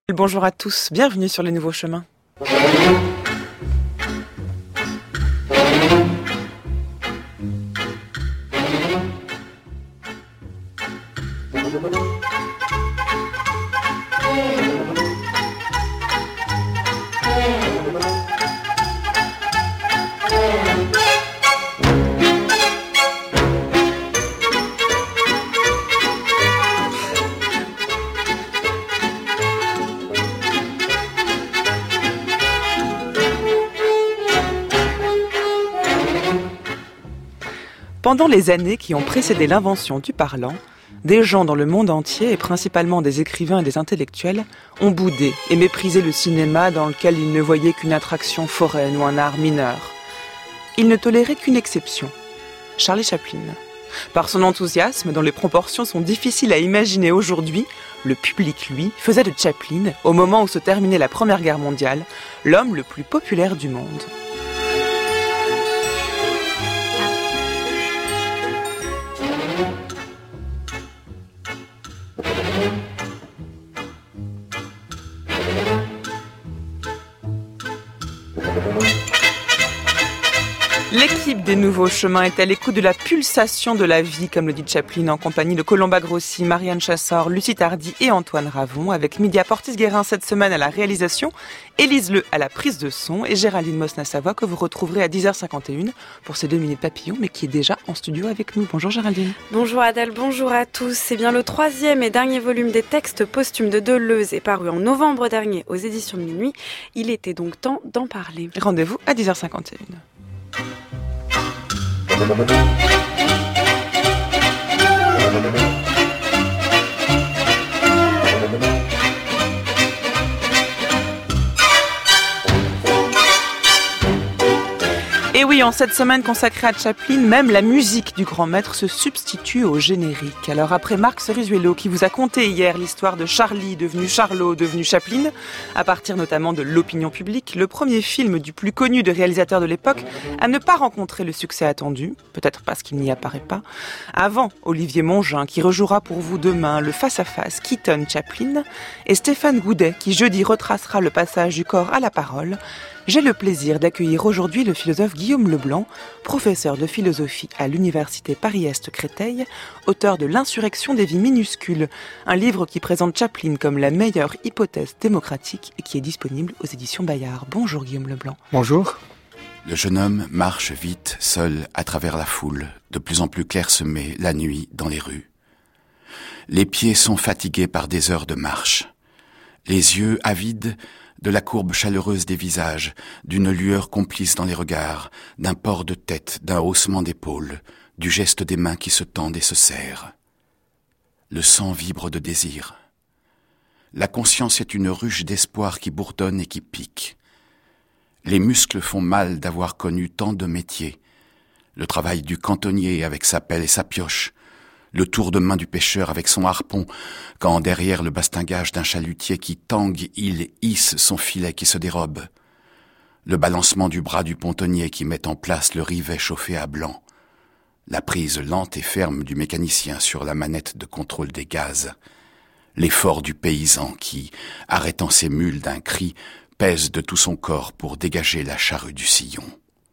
Bonjour à tous, bienvenue sur les nouveaux chemins. Pendant les années qui ont précédé l'invention du parlant, des gens dans le monde entier, et principalement des écrivains et des intellectuels, ont boudé et méprisé le cinéma dans lequel ils ne voyaient qu'une attraction foraine ou un art mineur. Ils ne toléraient qu'une exception, Charlie Chaplin. Par son enthousiasme, dont les proportions sont difficiles à imaginer aujourd'hui, le public, lui, faisait de Chaplin, au moment où se terminait la Première Guerre mondiale, l'homme le plus populaire du monde. L'équipe des Nouveaux Chemins est à l'écoute de la pulsation de la vie, comme le dit Chaplin, en compagnie de Colomba Grossi, Marianne Chassor, Lucie Tardy et Antoine Ravon, avec Mydia Portis-Guérin cette semaine à la réalisation, Élise Le à la prise de son et Géraldine Mosna-Savoie que vous retrouverez à 10h51 pour ces 2 minutes papillons, mais qui est déjà en studio avec nous. Bonjour Géraldine. Bonjour Adèle, bonjour à tous. C'est bien le 3e et dernier volume des textes posthumes de Deleuze est paru en novembre dernier aux éditions de Minuit. Il était donc temps d'en parler. Rendez-vous à 10h51. Et oui, en cette semaine consacrée à Chaplin, même la musique du grand maître se substitue au générique. Alors après Marc Ceruzuelo qui vous a conté hier l'histoire de Charlie devenu Charlot, devenu Chaplin, à partir notamment de l'opinion publique, le premier film du plus connu des réalisateurs de l'époque à ne pas rencontrer le succès attendu, peut-être parce qu'il n'y apparaît pas, avant Olivier Mongin qui rejouera pour vous demain le face-à-face Keaton-Chaplin, et Stéphane Goudet qui jeudi retracera le passage du corps à la parole. J'ai le plaisir d'accueillir aujourd'hui le philosophe Guillaume Leblanc, professeur de philosophie à l'université Paris-Est Créteil, auteur de L'insurrection des vies minuscules, un livre qui présente Chaplin comme la meilleure hypothèse démocratique et qui est disponible aux éditions Bayard. Bonjour Guillaume Leblanc. Bonjour. Le jeune homme marche vite, seul, à travers la foule, de plus en plus clairsemée la nuit dans les rues. Les pieds sont fatigués par des heures de marche. Les yeux avides de la courbe chaleureuse des visages, d'une lueur complice dans les regards, d'un port de tête, d'un haussement d'épaules, du geste des mains qui se tendent et se serrent. Le sang vibre de désir. La conscience est une ruche d'espoir qui bourdonne et qui pique. Les muscles font mal d'avoir connu tant de métiers. Le travail du cantonnier avec sa pelle et sa pioche, le tour de main du pêcheur avec son harpon, quand derrière le bastingage d'un chalutier qui tangue, il hisse son filet qui se dérobe. Le balancement du bras du pontonnier qui met en place le rivet chauffé à blanc. La prise lente et ferme du mécanicien sur la manette de contrôle des gaz. L'effort du paysan qui, arrêtant ses mules d'un cri, pèse de tout son corps pour dégager la charrue du sillon.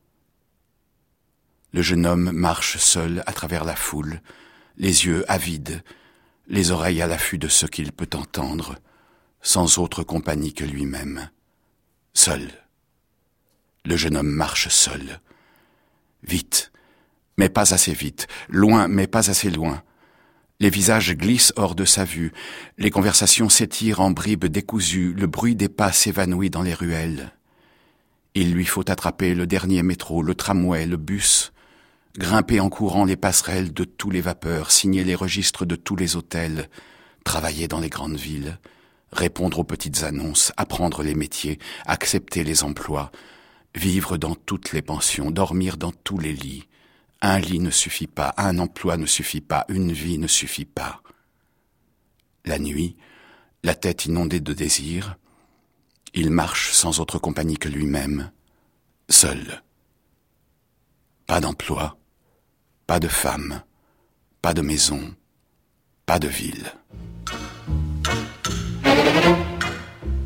Le jeune homme marche seul à travers la foule, les yeux avides, les oreilles à l'affût de ce qu'il peut entendre, sans autre compagnie que lui-même. Seul. Le jeune homme marche seul. Vite, mais pas assez vite. Loin, mais pas assez loin. Les visages glissent hors de sa vue. Les conversations s'étirent en bribes décousues. Le bruit des pas s'évanouit dans les ruelles. Il lui faut attraper le dernier métro, le tramway, le bus, grimper en courant les passerelles de tous les vapeurs, signer les registres de tous les hôtels, travailler dans les grandes villes, répondre aux petites annonces, apprendre les métiers, accepter les emplois, vivre dans toutes les pensions, dormir dans tous les lits. Un lit ne suffit pas, un emploi ne suffit pas, une vie ne suffit pas. La nuit, la tête inondée de désir, il marche sans autre compagnie que lui-même, seul. Pas d'emploi, pas de femme, pas de maison, pas de ville.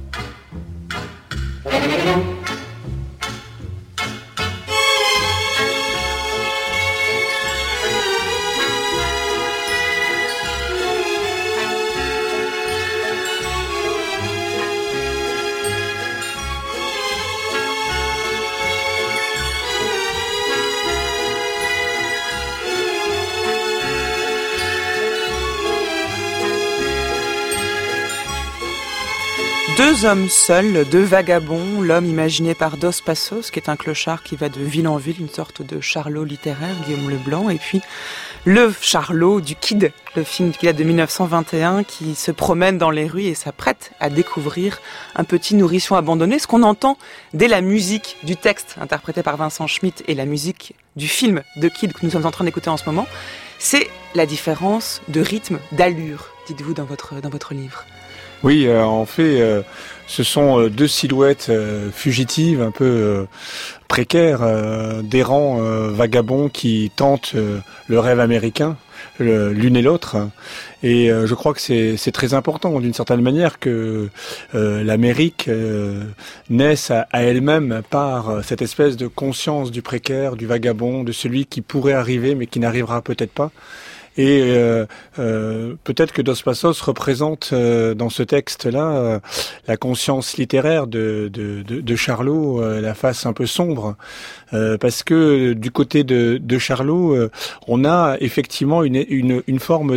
Deux hommes seuls, deux vagabonds, l'homme imaginé par Dos Passos, qui est un clochard qui va de ville en ville, une sorte de Charlot littéraire, Guillaume Leblanc, et puis le Charlot du Kid, le film qui date de 1921, qui se promène dans les rues et s'apprête à découvrir un petit nourrisson abandonné. Ce qu'on entend dès la musique du texte interprété par Vincent Schmitt et la musique du film de Kid que nous sommes en train d'écouter en ce moment, c'est la différence de rythme, d'allure, dites-vous dans votre livre. Oui, en fait, ce sont deux silhouettes fugitives, un peu précaires, d'errants vagabonds qui tentent le rêve américain, l'une et l'autre. Et je crois que c'est très important, d'une certaine manière, que l'Amérique naisse à elle-même par cette espèce de conscience du précaire, du vagabond, de celui qui pourrait arriver mais qui n'arrivera peut-être pas. Et peut-être que Dos Passos représente dans ce texte-là la conscience littéraire de Charlot, la face un peu sombre, parce que du côté de Charlot, on a effectivement une forme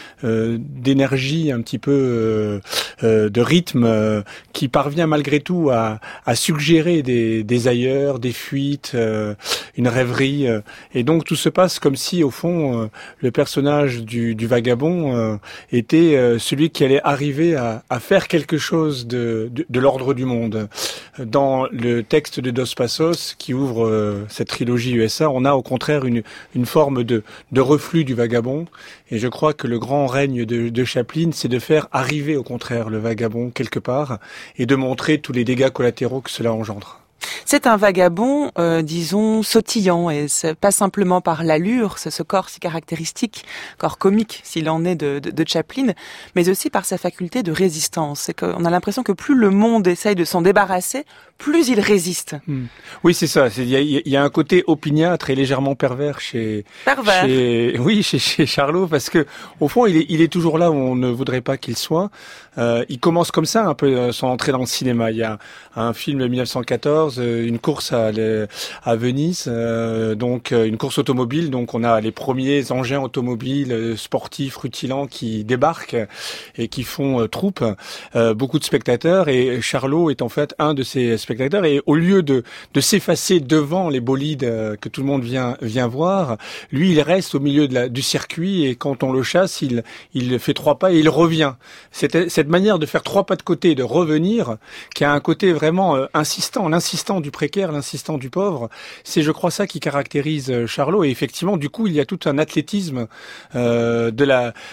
d'énergie un petit peu de rythme qui parvient malgré tout à suggérer des ailleurs, des fuites, une rêverie, et donc tout se passe comme si au fond le personnage du vagabond était celui qui allait arriver à faire quelque chose de l'ordre du monde. Dans le texte de Dos Passos qui ouvre cette trilogie USA, on a au contraire une forme de reflux du vagabond, et je crois que le grand règne de Chaplin, c'est de faire arriver au contraire le vagabond quelque part et de montrer tous les dégâts collatéraux que cela engendre. C'est un vagabond, disons, sautillant, et c'est pas simplement par l'allure, c'est ce corps si caractéristique, corps comique s'il en est de Chaplin, mais aussi par sa faculté de résistance. C'est qu'on a l'impression que plus le monde essaye de s'en débarrasser, plus il résiste. Oui, c'est ça. Il y a un côté opiniâtre et légèrement pervers chez Charlot, parce que au fond, il est toujours là où on ne voudrait pas qu'il soit. Il commence comme ça, un peu son entrée dans le cinéma. Il y a un film de 1914, une course à Venise, donc une course automobile. Donc on a les premiers engins automobiles sportifs rutilants qui débarquent et qui font troupe. Beaucoup de spectateurs, et Charlot est en fait un de ces spectateurs. Et au lieu de s'effacer devant les bolides que tout le monde vient voir, lui il reste au milieu du circuit, et quand on le chasse, il fait 3 pas et il revient. Cette manière de faire 3 pas de côté et de revenir, qui a un côté vraiment insistant, l'insistant du précaire, l'insistant du pauvre, c'est je crois ça qui caractérise Charlot. Et effectivement, du coup, il y a tout un athlétisme de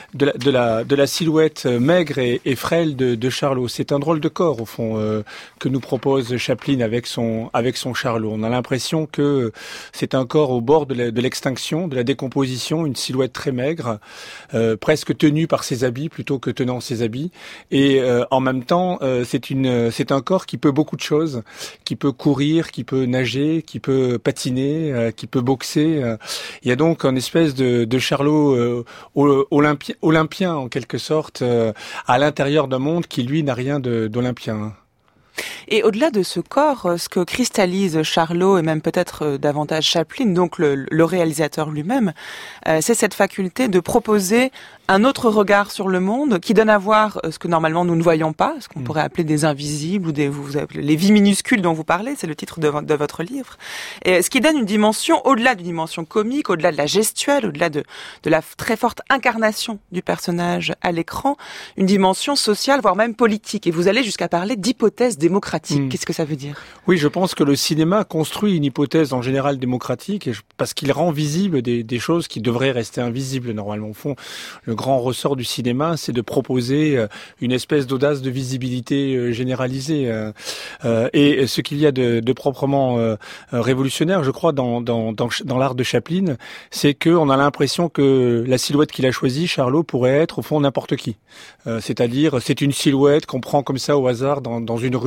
la silhouette maigre et frêle de Charlot. C'est un drôle de corps au fond que nous propose Chaplin avec son Charlot. On a l'impression que c'est un corps au bord de l'extinction, de la décomposition, une silhouette très maigre, presque tenue par ses habits plutôt que tenant ses habits. Et en même temps, c'est un corps qui peut beaucoup de choses, qui peut courir, qui peut nager, qui peut patiner, qui peut boxer. Il y a donc une espèce de Charlot olympien en quelque sorte, à l'intérieur d'un monde qui lui n'a rien d'olympien. Et au-delà de ce corps, ce que cristallise Charlot, et même peut-être davantage Chaplin, donc le réalisateur lui-même, c'est cette faculté de proposer un autre regard sur le monde qui donne à voir ce que normalement nous ne voyons pas, ce qu'on pourrait appeler des invisibles ou les vies minuscules dont vous parlez, c'est le titre de votre livre. Et ce qui donne une dimension, au-delà d'une dimension comique, au-delà de la gestuelle, au-delà de la très forte incarnation du personnage à l'écran, une dimension sociale, voire même politique. Et vous allez jusqu'à parler d'hypothèse démocratique. Qu'est-ce que ça veut dire ? Oui, je pense que le cinéma construit une hypothèse en général démocratique, parce qu'il rend visible des choses qui devraient rester invisibles normalement. Au fond, le grand ressort du cinéma, c'est de proposer une espèce d'audace de visibilité généralisée. Et ce qu'il y a de proprement révolutionnaire, je crois, dans l'art de Chaplin, c'est qu'on a l'impression que la silhouette qu'il a choisie, Charlot, pourrait être au fond n'importe qui. C'est-à-dire, c'est une silhouette qu'on prend comme ça au hasard dans une rue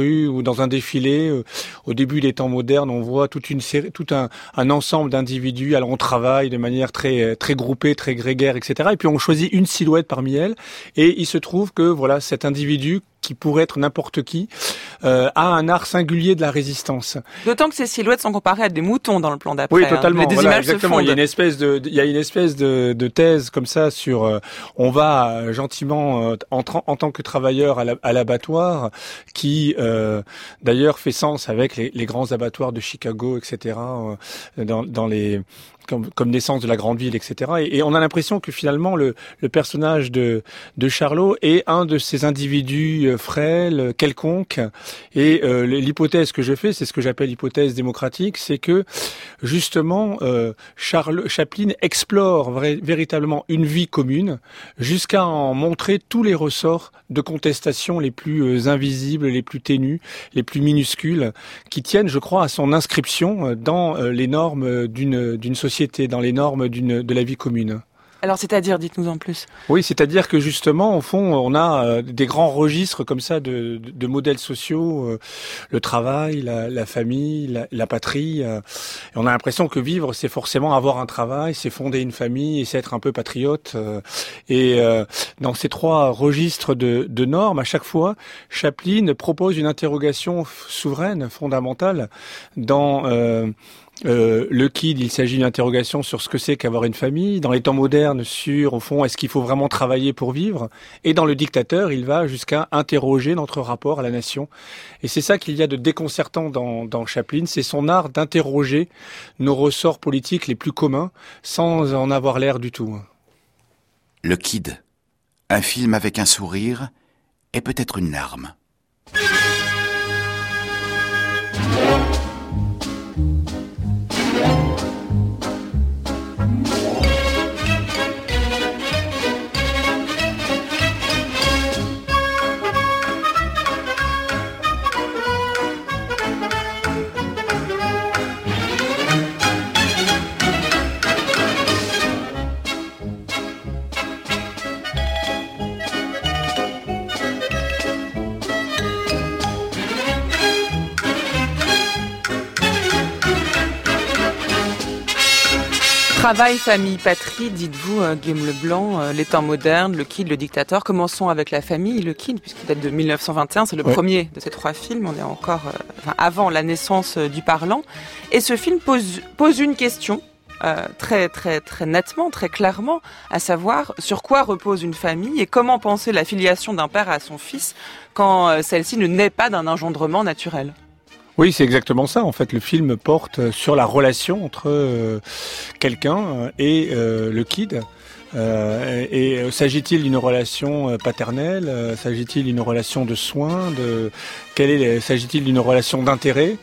rue ou dans un défilé. Au début des temps modernes, on voit tout un ensemble d'individus allant au travail de manière très groupée, très grégaire, etc. Et puis on choisit une silhouette parmi elles, et il se trouve que voilà, cet individu, qui pourrait être n'importe qui, a un art singulier de la résistance. D'autant que ces silhouettes sont comparées à des moutons dans le plan d'après. Oui, totalement. Des voilà, images exactement. se fondent. Il y a une espèce de thèse comme ça sur. On va gentiment en tant que travailleur à l'abattoir, qui d'ailleurs fait sens avec les grands abattoirs de Chicago, etc. Dans les comme naissance de la grande ville, etc. Et on a l'impression que finalement le personnage de Charlot est un de ces individus frêles, quelconques. Et l'hypothèse que je fais, c'est ce que j'appelle l'hypothèse démocratique, c'est que justement Chaplin explore véritablement une vie commune jusqu'à en montrer tous les ressorts de contestation les plus invisibles, les plus ténus, les plus minuscules, qui tiennent, je crois, à son inscription dans les normes d'une société, dans les normes de la vie commune. Alors, c'est-à-dire, dites-nous en plus. Oui, c'est-à-dire que justement, au fond, on a des grands registres comme ça de modèles sociaux, le travail, la famille, la patrie. Et on a l'impression que vivre, c'est forcément avoir un travail, c'est fonder une famille et c'est être un peu patriote. Et dans ces trois registres de normes, à chaque fois, Chaplin propose une interrogation souveraine, fondamentale, dans le Kid, il s'agit d'une interrogation sur ce que c'est qu'avoir une famille. Dans les temps modernes, sur, au fond, est-ce qu'il faut vraiment travailler pour vivre? Et dans Le Dictateur, il va jusqu'à interroger notre rapport à la nation. Et c'est ça qu'il y a de déconcertant dans Chaplin, c'est son art d'interroger nos ressorts politiques les plus communs, sans en avoir l'air du tout. Le Kid, un film avec un sourire et peut-être une larme. Travail, famille, patrie, dites-vous, Guillaume Leblanc, les temps modernes, le Kid, le Dictateur. Commençons avec la famille, le Kid, puisqu'il date de 1921, c'est le premier de ces trois films, on est encore avant la naissance du parlant. Et ce film pose une question, très nettement, très clairement, à savoir sur quoi repose une famille et comment penser la filiation d'un père à son fils quand celle-ci ne naît pas d'un engendrement naturel. Oui, c'est exactement ça. En fait, le film porte sur la relation entre quelqu'un et le Kid. Et s'agit-il d'une relation paternelle? S'agit-il d'une relation de soins? S'agit-il d'une relation d'intérêt?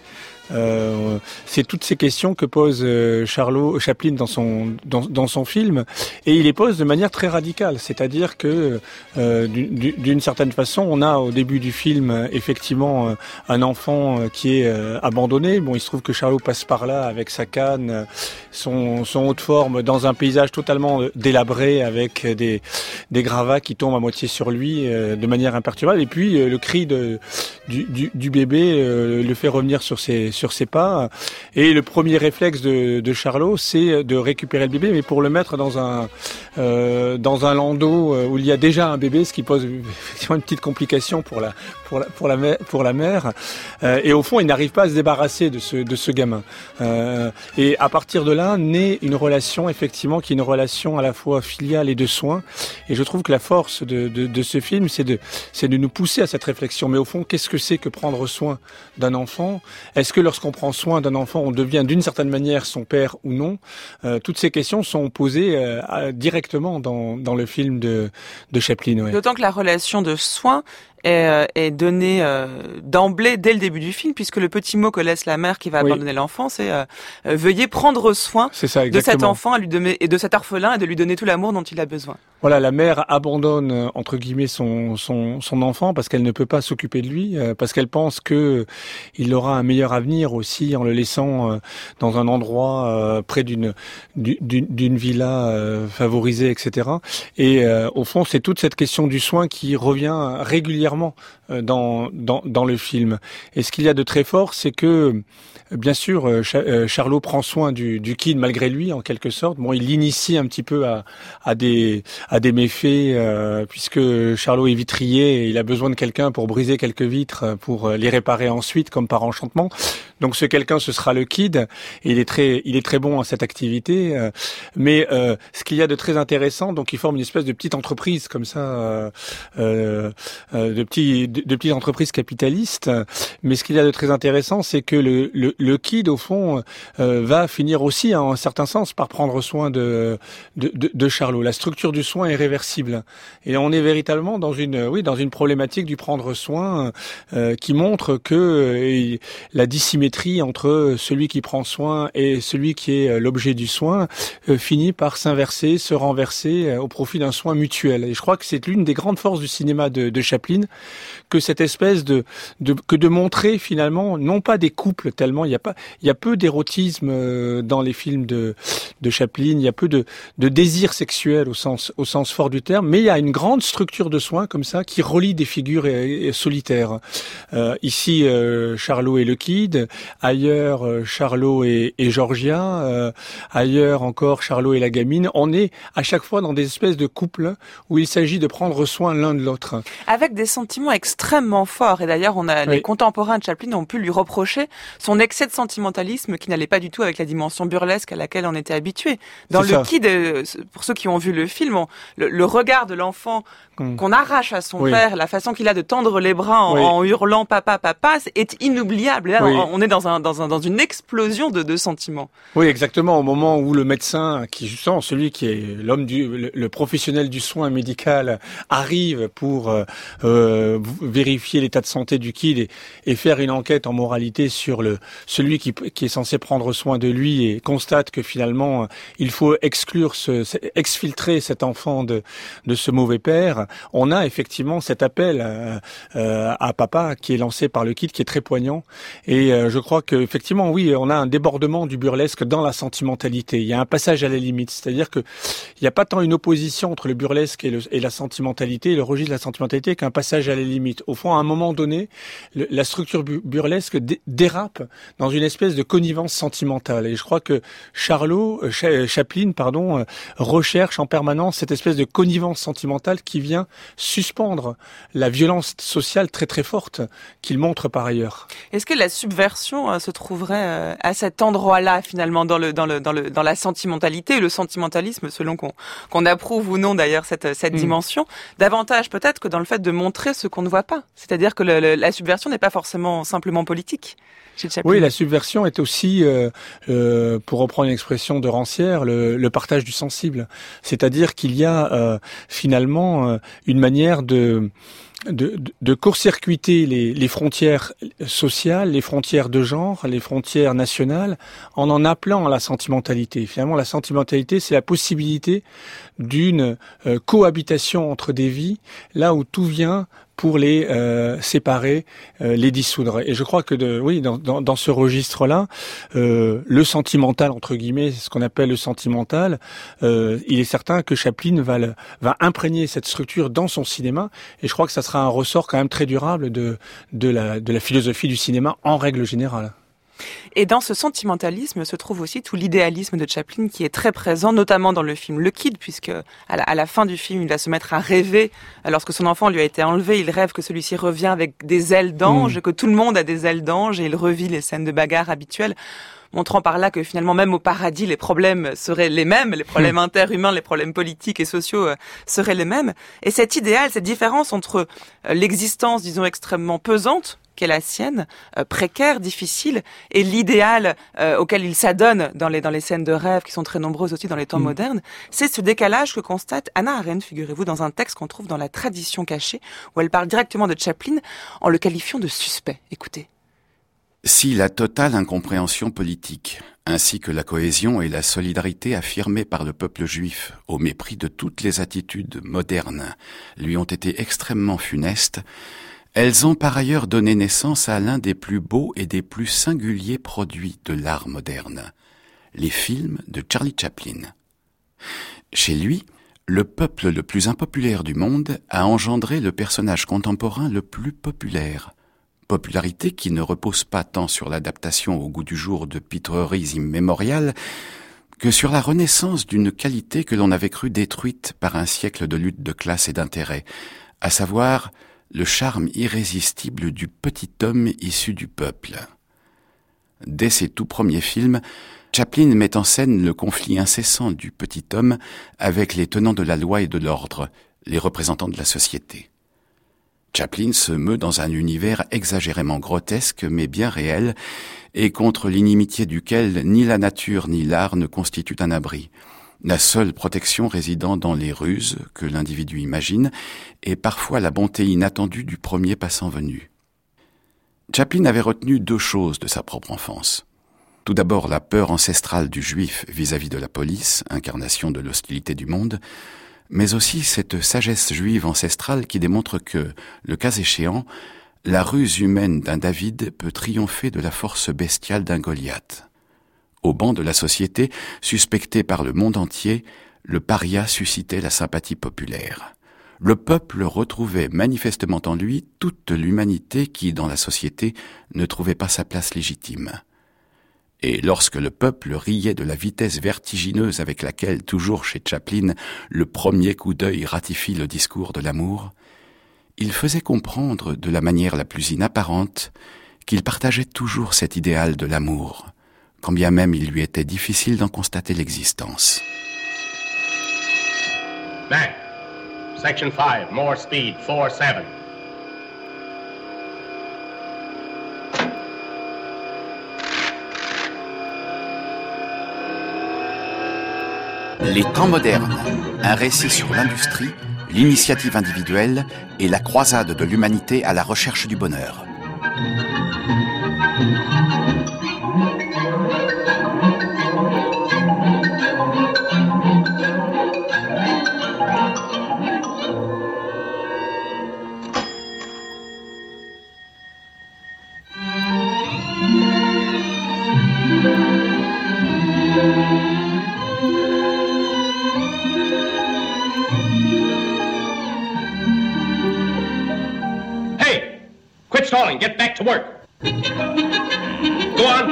C'est toutes ces questions que pose Chaplin dans son film, et il les pose de manière très radicale. C'est-à-dire que d'une certaine façon, on a au début du film effectivement un enfant qui est abandonné. Bon, il se trouve que Charlot passe par là avec sa canne, son haut de forme, dans un paysage totalement délabré avec des gravats qui tombent à moitié sur lui de manière imperturbable. Et puis le cri du bébé le fait revenir sur ses pas, et le premier réflexe de Charlot, c'est de récupérer le bébé, mais pour le mettre dans un landau où il y a déjà un bébé, ce qui pose effectivement une petite complication pour la mère. Et au fond, il n'arrive pas à se débarrasser de ce gamin. Et à partir de là, naît une relation effectivement qui est une relation à la fois filiale et de soins. Et je trouve que la force de ce film, c'est de nous pousser à cette réflexion. Mais au fond, qu'est-ce que c'est que prendre soin d'un enfant? Est-ce que lorsqu'on prend soin d'un enfant, on devient d'une certaine manière son père ou non? Toutes ces questions sont posées directement dans le film de Chaplin. Ouais. D'autant que la relation de soins est donnée d'emblée dès le début du film, puisque le petit mot que laisse la mère qui va abandonner l'enfant, c'est veuillez prendre soin de cet enfant et de cet orphelin, et de lui donner tout l'amour dont il a besoin. Voilà, la mère abandonne entre guillemets son enfant parce qu'elle ne peut pas s'occuper de lui, parce qu'elle pense que il aura un meilleur avenir aussi en le laissant dans un endroit près d'une villa favorisée, etc. Et au fond, c'est toute cette question du soin qui revient régulièrement régulièrement dans le film. Et ce qu'il y a de très fort, c'est que bien sûr, Charlot prend soin du kid malgré lui, en quelque sorte. Bon, il l'initie un petit peu à des méfaits, puisque Charlot est vitrier et il a besoin de quelqu'un pour briser quelques vitres, pour les réparer ensuite, comme par enchantement. Donc ce quelqu'un, ce sera le kid, et il est très bon à cette activité. Mais ce qu'il y a de très intéressant, donc il forme une espèce de petite entreprise comme ça, de petites entreprises capitalistes. Mais ce qu'il y a de très intéressant, c'est que le kid, au fond, va finir aussi, en un certain sens, par prendre soin de Charlot. La structure du soin est réversible, et on est véritablement dans une problématique du prendre soin qui montre que la dissymétrie entre celui qui prend soin et celui qui est l'objet du soin finit par s'inverser, se renverser au profit d'un soin mutuel. Et je crois que c'est l'une des grandes forces du cinéma de Chaplin, que cette espèce de montrer finalement non pas des couples tellement, il y a peu d'érotisme dans les films de Chaplin, il y a peu de désir sexuel au sens fort du terme, mais il y a une grande structure de soins comme ça qui relie des figures solitaires. Ici Charlot et le kid, ailleurs Charlot et Georgia, ailleurs encore Charlot et la gamine. On est à chaque fois dans des espèces de couples où il s'agit de prendre soin l'un de l'autre. Avec des sentiments extrêmement forts. Et d'ailleurs, les contemporains de Chaplin ont pu lui reprocher son excès de sentimentalisme qui n'allait pas du tout avec la dimension burlesque à laquelle on était habitué. Dans le kid, pour ceux qui ont vu le film, le regard de l'enfant qu'on arrache à son père, la façon qu'il a de tendre les bras en hurlant papa, papa, est inoubliable. Là, on est dans une explosion de sentiments. Oui, exactement. Au moment où le médecin, qui justement celui qui est le professionnel du soin médical, arrive pour vérifier l'état de santé du kid et faire une enquête en moralité sur celui qui est censé prendre soin de lui, et constate que finalement il faut exfiltrer cet enfant de ce mauvais père. On a effectivement cet appel à papa qui est lancé par le kid, qui est très poignant. Et je crois que effectivement, oui, on a un débordement du burlesque dans la sentimentalité. Il y a un passage à la limite, c'est-à-dire que il n'y a pas tant une opposition entre le burlesque et la sentimentalité, le registre de la sentimentalité, qu'un passage à la limite. Au fond, à un moment donné, la structure burlesque dérape dans une espèce de connivence sentimentale. Et je crois que Chaplin, recherche en permanence cette espèce de connivence sentimentale qui vient suspendre la violence sociale très très forte qu'il montre par ailleurs. Est-ce que la subversion se trouverait à cet endroit-là finalement dans la sentimentalité, le sentimentalisme selon qu'on approuve ou non d'ailleurs cette dimension, davantage peut-être que dans le fait de montrer ce qu'on ne voit pas. C'est-à-dire que la subversion n'est pas forcément simplement politique. Oui, la subversion est aussi, pour reprendre une expression de Rancière, le partage du sensible. C'est-à-dire qu'il y a finalement une manière de court-circuiter les frontières sociales, les frontières de genre, les frontières nationales, en appelant à la sentimentalité. Finalement, la sentimentalité, c'est la possibilité d'une cohabitation entre des vies, là où tout vient pour les séparer, les dissoudre. Et je crois que dans ce registre-là, le sentimental, entre guillemets, c'est ce qu'on appelle le sentimental, il est certain que Chaplin va imprégner cette structure dans son cinéma, et je crois que ça sera un ressort quand même très durable de la philosophie du cinéma en règle générale. Et dans ce sentimentalisme se trouve aussi tout l'idéalisme de Chaplin qui est très présent, notamment dans le film Le Kid, puisque à la fin du film, il va se mettre à rêver. Lorsque son enfant lui a été enlevé, il rêve que celui-ci revient avec des ailes d'ange, que tout le monde a des ailes d'ange, et il revit les scènes de bagarre habituelles, montrant par là que finalement même au paradis les problèmes seraient les mêmes, les problèmes interhumains, les problèmes politiques et sociaux seraient les mêmes. Et cet idéal, cette différence entre l'existence, disons, extrêmement pesante, qu'est la sienne, précaire, difficile, et l'idéal auquel il s'adonne dans les scènes de rêve qui sont très nombreuses aussi dans les temps modernes, c'est ce décalage que constate Hannah Arendt, figurez-vous, dans un texte qu'on trouve dans La Tradition cachée, où elle parle directement de Chaplin en le qualifiant de suspect. Écoutez. Si la totale incompréhension politique, ainsi que la cohésion et la solidarité affirmées par le peuple juif, au mépris de toutes les attitudes modernes, lui ont été extrêmement funestes, elles ont par ailleurs donné naissance à l'un des plus beaux et des plus singuliers produits de l'art moderne, les films de Charlie Chaplin. Chez lui, le peuple le plus impopulaire du monde a engendré le personnage contemporain le plus populaire. Popularité qui ne repose pas tant sur l'adaptation au goût du jour de pitreries immémoriales que sur la renaissance d'une qualité que l'on avait cru détruite par un siècle de lutte de classe et d'intérêt, à savoir le charme irrésistible du petit homme issu du peuple. Dès ses tout premiers films, Chaplin met en scène le conflit incessant du petit homme avec les tenants de la loi et de l'ordre, les représentants de la société. Chaplin se meut dans un univers exagérément grotesque mais bien réel et contre l'inimitié duquel ni la nature ni l'art ne constituent un abri, la seule protection résidant dans les ruses que l'individu imagine et parfois la bonté inattendue du premier passant venu. Chaplin avait retenu 2 choses de sa propre enfance. Tout d'abord la peur ancestrale du juif vis-à-vis de la police, incarnation de l'hostilité du monde, mais aussi cette sagesse juive ancestrale qui démontre que, le cas échéant, la ruse humaine d'un David peut triompher de la force bestiale d'un Goliath. Au banc de la société, suspecté par le monde entier, le paria suscitait la sympathie populaire. Le peuple retrouvait manifestement en lui toute l'humanité qui, dans la société, ne trouvait pas sa place légitime. Et lorsque le peuple riait de la vitesse vertigineuse avec laquelle, toujours chez Chaplin, le premier coup d'œil ratifie le discours de l'amour, il faisait comprendre de la manière la plus inapparente qu'il partageait toujours cet idéal de l'amour, quand bien même il lui était difficile d'en constater l'existence. Back. Section 5, more speed, 4-7. Les temps modernes, un récit sur l'industrie, l'initiative individuelle et la croisade de l'humanité à la recherche du bonheur. Stalling, get back to work. Go on.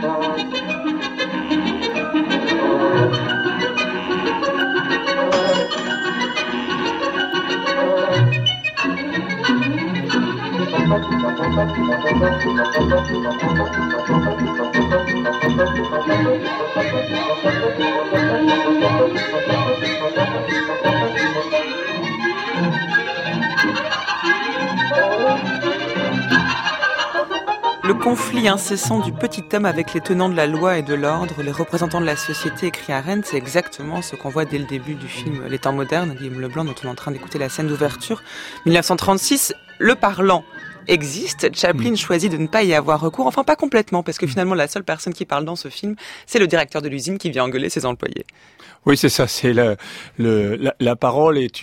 Le conflit incessant du petit homme avec les tenants de la loi et de l'ordre, les représentants de la société, écrit Arendt, c'est exactement ce qu'on voit dès le début du film Les temps modernes, Guillaume Leblanc, dont on est en train d'écouter la scène d'ouverture. 1936, le parlant existe. Chaplin choisit de ne pas y avoir recours, enfin pas complètement, parce que finalement la seule personne qui parle dans ce film, c'est le directeur de l'usine qui vient engueuler ses employés. Oui, c'est ça. C'est la parole est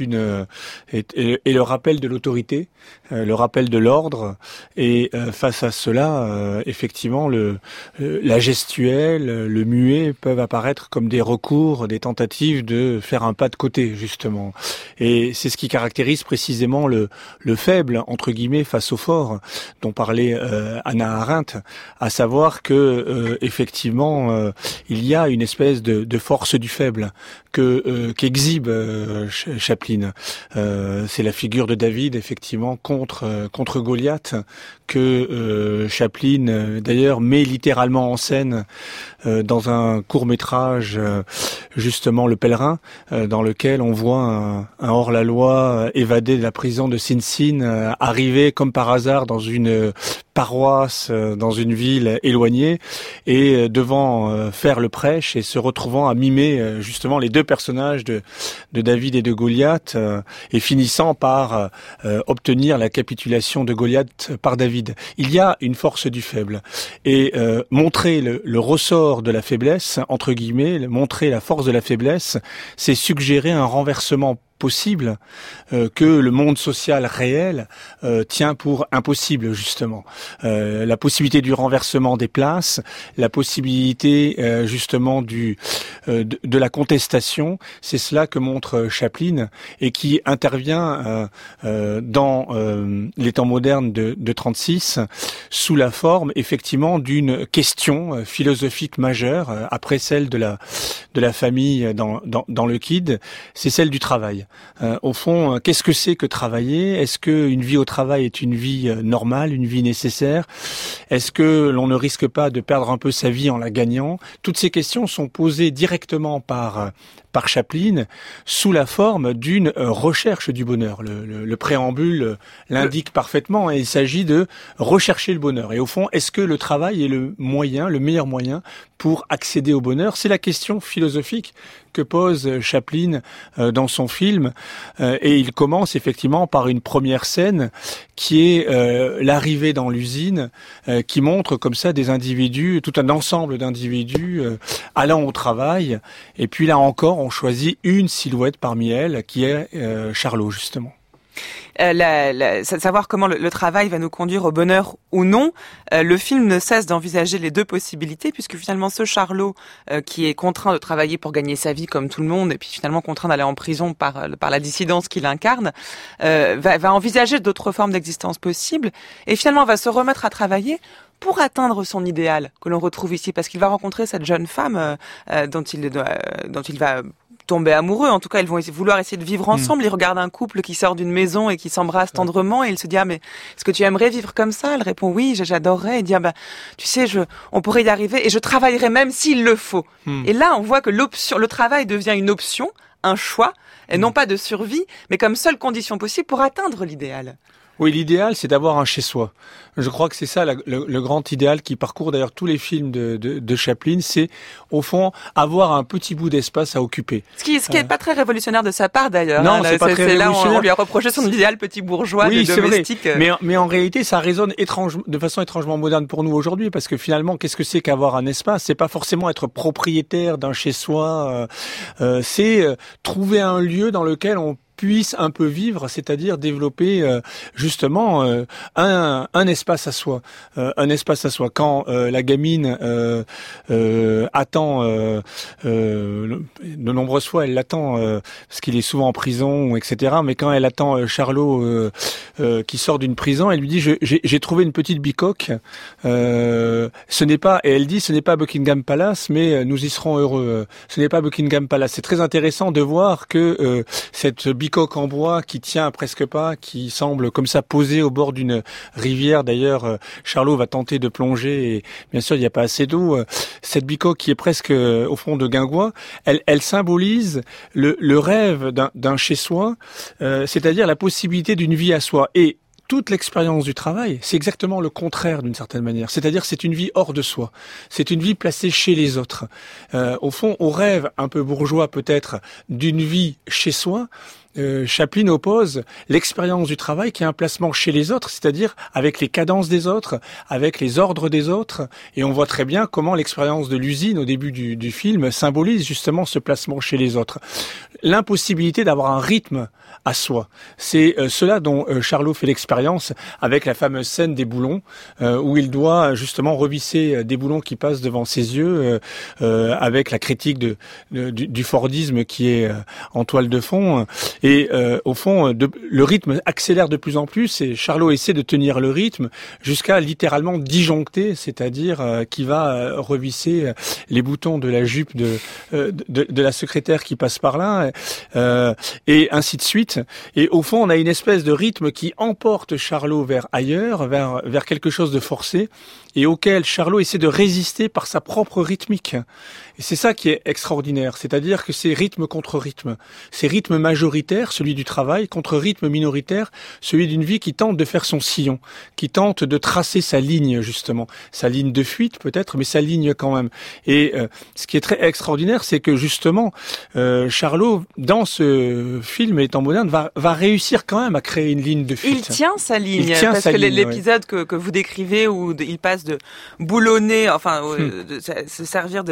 le rappel de l'autorité, le rappel de l'ordre. Et face à cela, effectivement, la gestuelle, le muet peuvent apparaître comme des recours, des tentatives de faire un pas de côté, justement. Et c'est ce qui caractérise précisément le faible, entre guillemets, face au fort, dont parlait Hannah Arendt, à savoir que effectivement, il y a une espèce de force du faible qu'exhibe Chaplin. C'est la figure de David, effectivement, contre Goliath, que Chaplin, d'ailleurs, met littéralement en scène dans un court-métrage, justement, Le Pèlerin, dans lequel on voit un hors-la-loi évadé de la prison de Sing Sing, arriver comme par hasard dans une paroisse, dans une ville éloignée, et devant faire le prêche et se retrouvant à mimer justement les deux personnages de David et de Goliath, et finissant par obtenir la capitulation de Goliath par David. Il y a une force du faible, et montrer le ressort de la faiblesse, entre guillemets, montrer la force de la faiblesse, c'est suggérer un renversement possibles que le monde social réel tient pour impossible, justement. La possibilité du renversement des places, la possibilité justement de la contestation, c'est cela que montre Chaplin et qui intervient dans les temps modernes de 36 sous la forme effectivement d'une question philosophique majeure après celle de la famille dans le Kid, c'est celle du travail. Au fond, qu'est-ce que c'est que travailler? Est-ce que une vie au travail est une vie normale, une vie nécessaire? Est-ce que l'on ne risque pas de perdre un peu sa vie en la gagnant? Toutes ces questions sont posées directement par Chaplin sous la forme d'une recherche du bonheur. Le préambule l'indique parfaitement et il s'agit de rechercher le bonheur. Et au fond, est-ce que le travail est le meilleur moyen pour accéder au bonheur? C'est la question philosophique que pose Chaplin dans son film. Et il commence effectivement par une première scène qui est l'arrivée dans l'usine, qui montre comme ça des individus, tout un ensemble d'individus allant au travail. Et puis là encore, on choisit une silhouette parmi elles, qui est Charlot, justement. Savoir comment le travail va nous conduire au bonheur ou non, le film ne cesse d'envisager les deux possibilités, puisque finalement ce Charlot qui est contraint de travailler pour gagner sa vie comme tout le monde, et puis finalement contraint d'aller en prison par la dissidence qu'il incarne, va envisager d'autres formes d'existence possibles, et finalement va se remettre à travailler pour atteindre son idéal que l'on retrouve ici, parce qu'il va rencontrer cette jeune femme dont il va tomber amoureux. En tout cas, ils vont vouloir essayer de vivre ensemble. Il regarde un couple qui sort d'une maison et qui s'embrasse tendrement et il se dit, ah, mais est-ce que tu aimerais vivre comme ça? Elle répond, oui, j'adorerais. Il dit, ah, bah, tu sais, on pourrait y arriver et je travaillerai même s'il le faut. Et là, on voit que le travail devient une option, un choix, et non pas de survie, mais comme seule condition possible pour atteindre l'idéal. Oui, l'idéal, c'est d'avoir un chez-soi. Je crois que c'est ça le grand idéal qui parcourt d'ailleurs tous les films de Chaplin, c'est au fond avoir un petit bout d'espace à occuper. Ce qui est pas très révolutionnaire de sa part d'ailleurs. Non, c'est pas très révolutionnaire. Là, on lui a reproché son idéal petit bourgeois, oui, de domestique. Vrai. Mais en réalité, ça résonne de façon étrangement moderne pour nous aujourd'hui, parce que finalement, qu'est-ce que c'est qu'avoir un espace? C'est pas forcément être propriétaire d'un chez-soi. C'est trouver un lieu dans lequel on puisse un peu vivre, c'est-à-dire développer justement un espace à soi, Quand la gamine attend, de nombreuses fois elle l'attend parce qu'il est souvent en prison, etc. Mais quand elle attend Charlot qui sort d'une prison, elle lui dit j'ai trouvé une petite bicoque. Ce n'est pas Buckingham Palace, mais nous y serons heureux. Ce n'est pas Buckingham Palace. C'est très intéressant de voir que cette bicoque en bois qui tient presque pas, qui semble comme ça posée au bord d'une rivière. D'ailleurs, Charlot va tenter de plonger et bien sûr il n'y a pas assez d'eau. Cette bicoque qui est presque au fond de guingois, elle symbolise le rêve d'un chez-soi, c'est-à-dire la possibilité d'une vie à soi. Et toute l'expérience du travail, c'est exactement le contraire d'une certaine manière. C'est-à-dire c'est une vie hors de soi. C'est une vie placée chez les autres. Au fond, on rêve un peu bourgeois peut-être d'une vie chez soi. Chaplin oppose l'expérience du travail qui est un placement chez les autres, c'est-à-dire avec les cadences des autres, avec les ordres des autres, et on voit très bien comment l'expérience de l'usine au début du film symbolise justement ce placement chez les autres. L'impossibilité d'avoir un rythme à soi. C'est cela dont Charlot fait l'expérience avec la fameuse scène des boulons, où il doit justement revisser des boulons qui passent devant ses yeux, avec la critique du Fordisme qui est en toile de fond. Et au fond, le rythme accélère de plus en plus et Charlot essaie de tenir le rythme jusqu'à littéralement disjoncter, c'est-à-dire qu'il va revisser les boutons de la jupe de la secrétaire qui passe par là, et ainsi de suite. Et au fond, on a une espèce de rythme qui emporte Charlot vers ailleurs, vers quelque chose de forcé, et auquel Charlot essaie de résister par sa propre rythmique. Et c'est ça qui est extraordinaire, c'est-à-dire que c'est rythme contre rythme. C'est rythme majoritaire, celui du travail, contre rythme minoritaire, celui d'une vie qui tente de faire son sillon, qui tente de tracer sa ligne, justement. Sa ligne de fuite, peut-être, mais sa ligne quand même. Et ce qui est très extraordinaire, c'est que, justement, Charlot, dans ce film étant moderne, va réussir quand même à créer une ligne de fuite. Il tient sa ligne, parce que l'épisode que vous décrivez, où il passe de boulonner, enfin, de se servir, d'essayer de serrer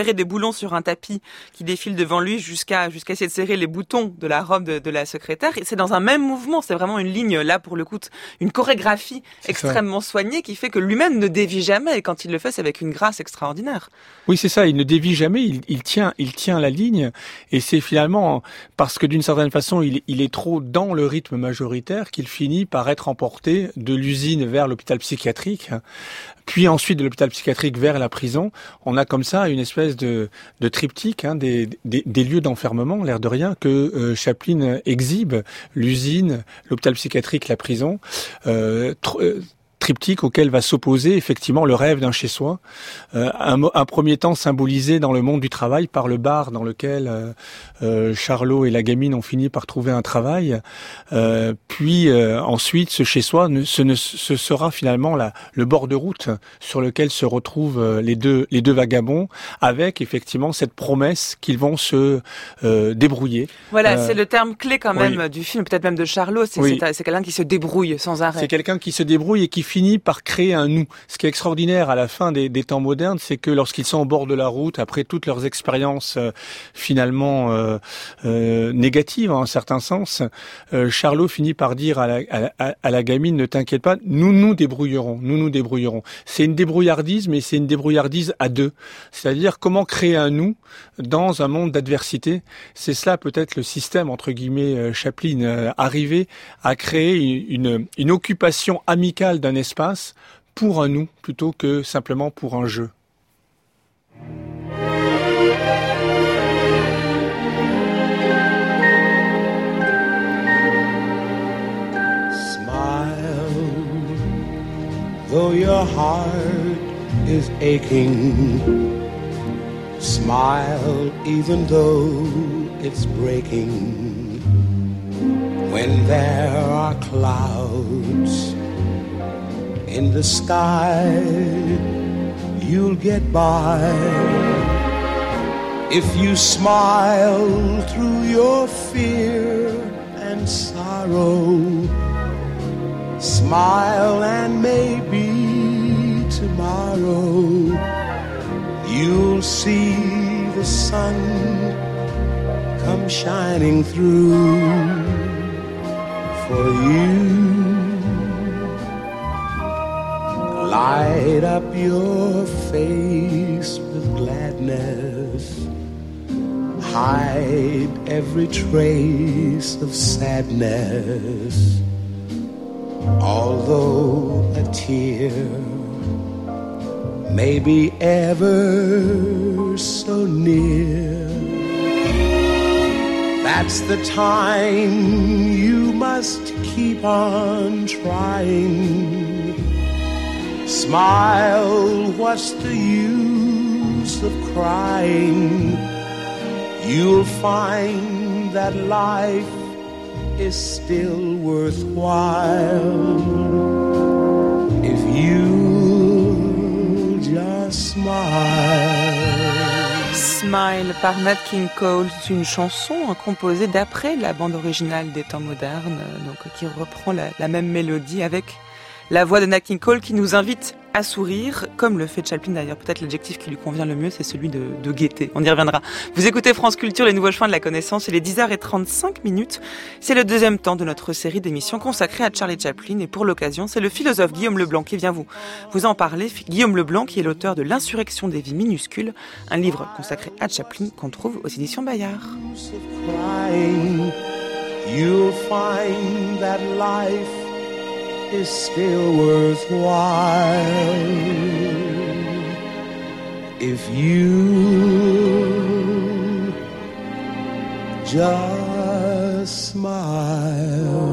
serrer des boulons sur un tapis qui défile devant lui jusqu'à essayer de serrer les boutons de la robe de la secrétaire. Et c'est dans un même mouvement, c'est vraiment une ligne, là pour le coup, une chorégraphie extrêmement soignée qui fait que lui-même ne dévie jamais, et quand il le fait, c'est avec une grâce extraordinaire. Oui, c'est ça, il ne dévie jamais, il tient la ligne, et c'est finalement parce que d'une certaine façon, il est trop dans le rythme majoritaire qu'il finit par être emporté de l'usine vers l'hôpital psychiatrique, puis ensuite de l'hôpital psychiatrique vers la prison. On a comme ça une espèce de triptyque, des lieux d'enfermement, l'air de rien, que Chaplin exhibe, l'usine, l'hôpital psychiatrique, la prison, triptyque auquel va s'opposer effectivement le rêve d'un chez-soi, un premier temps symbolisé dans le monde du travail par le bar dans lequel Charlot et la gamine ont fini par trouver un travail, puis ensuite ce chez-soi ce sera finalement le bord de route sur lequel se retrouvent les deux vagabonds, avec effectivement cette promesse qu'ils vont se débrouiller. Voilà, c'est le terme clé quand même du film, peut-être même de Charlot, c'est quelqu'un qui se débrouille sans arrêt. C'est quelqu'un qui se débrouille et qui finit par créer un nous. Ce qui est extraordinaire à la fin des temps modernes, c'est que lorsqu'ils sont au bord de la route, après toutes leurs expériences finalement négatives en un certain sens, Charlot finit par dire à la gamine, ne t'inquiète pas, nous nous débrouillerons. C'est une débrouillardise, mais c'est une débrouillardise à deux. C'est-à-dire comment créer un nous dans un monde d'adversité. C'est cela peut-être le système, entre guillemets, Chaplin, arriver à créer une occupation amicale d'un espace pour un nous plutôt que simplement pour un jeu. Smile, though your heart is aching. Smile, even though it's breaking. When there are clouds in the sky, you'll get by. If you smile through your fear and sorrow, smile and maybe tomorrow you'll see the sun come shining through for you. Light up your face with gladness. Hide every trace of sadness. Although a tear may be ever so near, that's the time you must keep on trying. Smile, what's the use of crying? You'll find that life is still worthwhile if you just smile. Smile par Nat King Cole, c'est une chanson composée d'après la bande originale des temps modernes, donc qui reprend la même mélodie avec la voix de Nat King Cole qui nous invite à sourire, comme le fait Chaplin d'ailleurs. Peut-être l'adjectif qui lui convient le mieux, c'est celui de gaieté. On y reviendra. Vous écoutez France Culture, les nouveaux chemins de la connaissance, il est 10h35. C'est le deuxième temps de notre série d'émissions consacrée à Charlie Chaplin, et pour l'occasion, c'est le philosophe Guillaume Leblanc qui vient vous en parler. Guillaume Leblanc qui est l'auteur de L'insurrection des vies minuscules, un livre consacré à Chaplin qu'on trouve aux éditions Bayard. You'll find that life is still worthwhile if you just smile.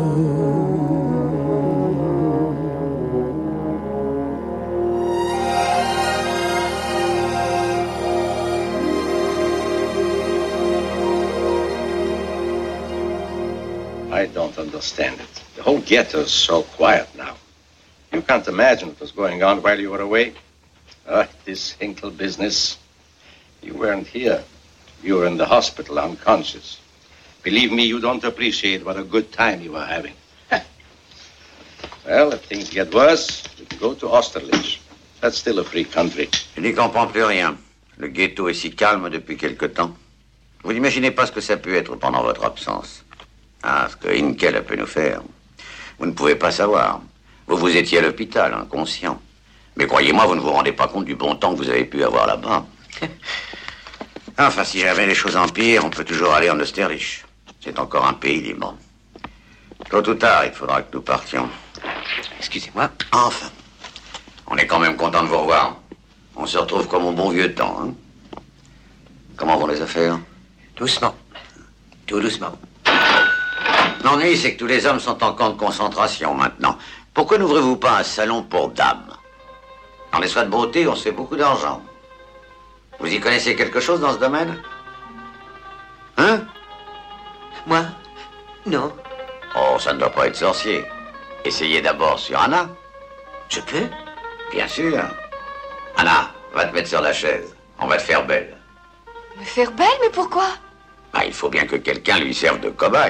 I don't understand it. The whole ghetto's so quiet now. You can't imagine what was going on while you were away. This Hinkle business. You weren't here. You were in the hospital, unconscious. Believe me, you don't appreciate what a good time you were having. Well, if things get worse, you can go to Austerlitz. That's still a free country. Je n'y comprends plus rien. Le ghetto est si calme depuis quelque temps. Vous n'imaginez pas ce que ça peut être pendant votre absence. Ah, ce que Hinkel a pu nous faire. Vous ne pouvez pas savoir. Vous étiez à l'hôpital, inconscient. Mais croyez-moi, vous ne vous rendez pas compte du bon temps que vous avez pu avoir là-bas. Enfin, si jamais les choses empirent, on peut toujours aller en Austerlitz. C'est encore un pays libre. Tôt ou tard, il faudra que nous partions. Excusez-moi. Enfin. On est quand même content de vous revoir. On se retrouve comme au bon vieux temps, hein. Comment vont les affaires? Doucement. Tout doucement. L'ennui, c'est que tous les hommes sont en camp de concentration maintenant. Pourquoi n'ouvrez-vous pas un salon pour dames? Dans les soins de beauté, on se fait beaucoup d'argent. Vous y connaissez quelque chose dans ce domaine? Hein? Moi? Non. Oh, ça ne doit pas être sorcier. Essayez d'abord sur Anna. Je peux? Bien sûr. Anna, va te mettre sur la chaise. On va te faire belle. Me faire belle, mais pourquoi? Ah, il faut bien que quelqu'un lui serve de cobaye.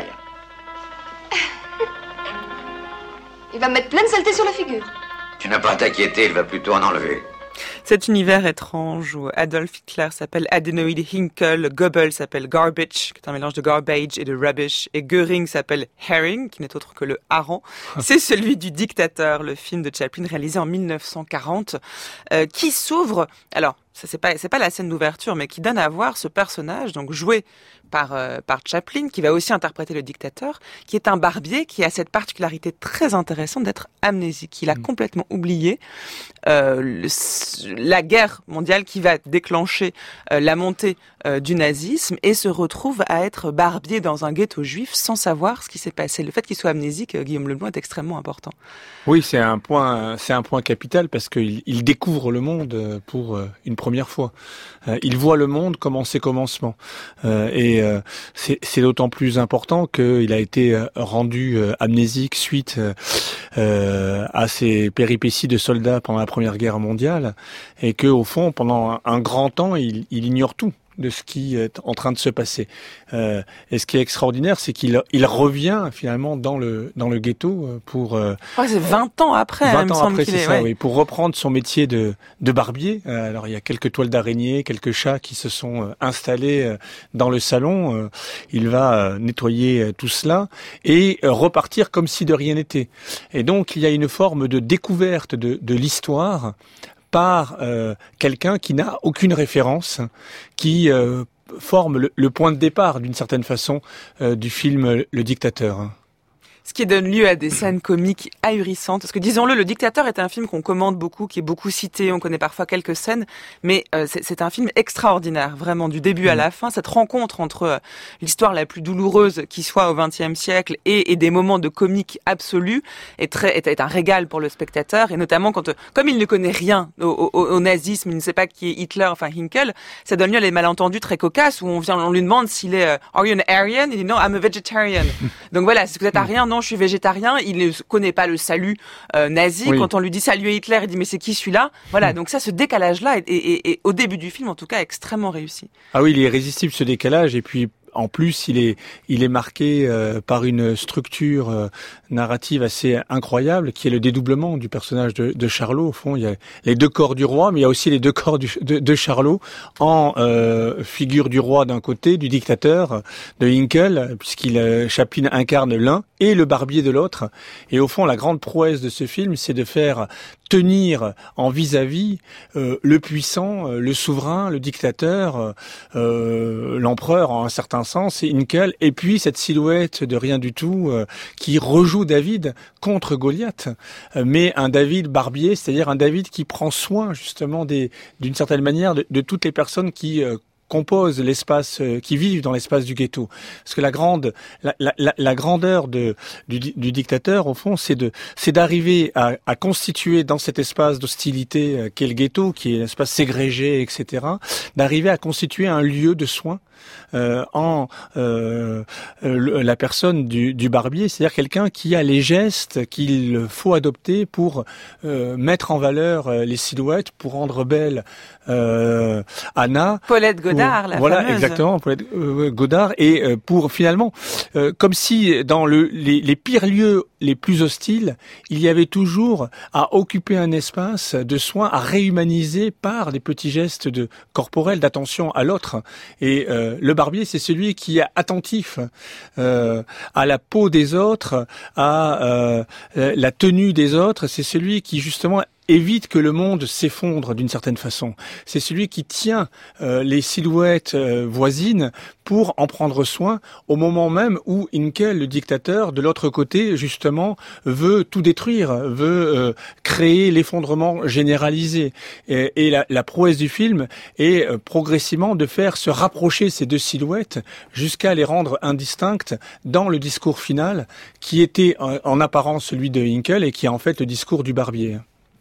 Il va me mettre plein de saleté sur la figure. Tu n'as pas à t'inquiéter, il va plutôt en enlever. Cet univers étrange où Adolf Hitler s'appelle Adenoid Hinkel, Goebbels s'appelle Garbage, qui est un mélange de garbage et de rubbish, et Göring s'appelle Herring, qui n'est autre que le hareng. C'est celui du Dictateur, le film de Chaplin réalisé en 1940, qui s'ouvre. Alors, ça c'est pas la scène d'ouverture, mais qui donne à voir ce personnage, donc joué par Chaplin, qui va aussi interpréter le dictateur, qui est un barbier qui a cette particularité très intéressante d'être amnésique. Il a complètement oublié la guerre mondiale qui va déclencher la montée du nazisme et se retrouve à être barbier dans un ghetto juif sans savoir ce qui s'est passé. Le fait qu'il soit amnésique, Guillaume Leblond, est extrêmement important. Oui, c'est un point capital parce qu'il découvre le monde pour une première fois. Il voit le monde comme en ses commencements. Et c'est d'autant plus important qu'il a été rendu amnésique suite à ses péripéties de soldat pendant la Première Guerre mondiale et que au fond, pendant un grand temps, il ignore tout de ce qui est en train de se passer. Et ce qui est extraordinaire, c'est qu'il revient finalement dans le ghetto pour... c'est 20 ans après, 20 ans après, c'est ça, oui, pour reprendre son métier de barbier. Alors, il y a quelques toiles d'araignée, quelques chats qui se sont installés dans le salon. Il va nettoyer tout cela et repartir comme si de rien n'était. Et donc, il y a une forme de découverte de l'histoire par quelqu'un qui n'a aucune référence, qui forme le point de départ, d'une certaine façon, du film Le Dictateur. Ce qui donne lieu à des scènes comiques ahurissantes. Parce que, disons-le, Le Dictateur est un film qu'on commande beaucoup, qui est beaucoup cité, on connaît parfois quelques scènes, mais c'est un film extraordinaire, vraiment, du début à la fin. Cette rencontre entre l'histoire la plus douloureuse qui soit au XXe siècle et des moments de comique absolu est un régal pour le spectateur, et notamment comme il ne connaît rien au nazisme, il ne sait pas qui est Hitler, enfin Hinkel, ça donne lieu à des malentendus très cocasses où on lui demande s'il est Are you an Aryan? Il dit non, I'm a vegetarian. Donc voilà, si vous êtes arien, non, je suis végétarien, il ne connaît pas le salut nazi. Oui. Quand on lui dit salut Hitler, il dit mais c'est qui celui-là? Voilà, donc ça, ce décalage-là est au début du film, en tout cas, extrêmement réussi. Ah oui, il est irrésistible ce décalage, et puis en plus, il est marqué par une structure narrative assez incroyable, qui est le dédoublement du personnage de Charlot. Au fond, il y a les deux corps du roi, mais il y a aussi les deux corps de Charlot, en figure du roi d'un côté, du dictateur de Hinkel, Chaplin incarne l'un, et le barbier de l'autre. Et au fond, la grande prouesse de ce film, c'est de faire tenir en vis-à-vis le puissant, le souverain, le dictateur, l'empereur en un certain sens, et Hinkel, et puis cette silhouette de rien du tout qui rejoue David contre Goliath, mais un David barbier, c'est-à-dire un David qui prend soin justement d'une certaine manière de toutes les personnes qui composent l'espace, qui vivent dans l'espace du ghetto. Parce que la grandeur du dictateur, au fond, c'est d'arriver à constituer dans cet espace d'hostilité qu'est le ghetto, qui est un espace ségrégé, etc., d'arriver à constituer un lieu de soins en la personne du barbier, c'est-à-dire quelqu'un qui a les gestes qu'il faut adopter pour mettre en valeur les silhouettes, pour rendre belle Anna. Paulette Godard, la voilà, fameuse. Exactement, Paulette Godard, et pour finalement, comme si dans les pires lieux les plus hostiles, il y avait toujours à occuper un espace de soins, à réhumaniser par des petits gestes corporels d'attention à l'autre. Et le barbier, c'est celui qui est attentif à la peau des autres, à la tenue des autres. C'est celui qui justement évite que le monde s'effondre d'une certaine façon. C'est celui qui tient les silhouettes voisines pour en prendre soin au moment même où Hinkel, le dictateur, de l'autre côté, justement, veut tout détruire, veut créer l'effondrement généralisé. Et la prouesse du film est progressivement de faire se rapprocher ces deux silhouettes jusqu'à les rendre indistinctes dans le discours final qui était en apparence celui de Hinkel et qui est en fait le discours du barbier.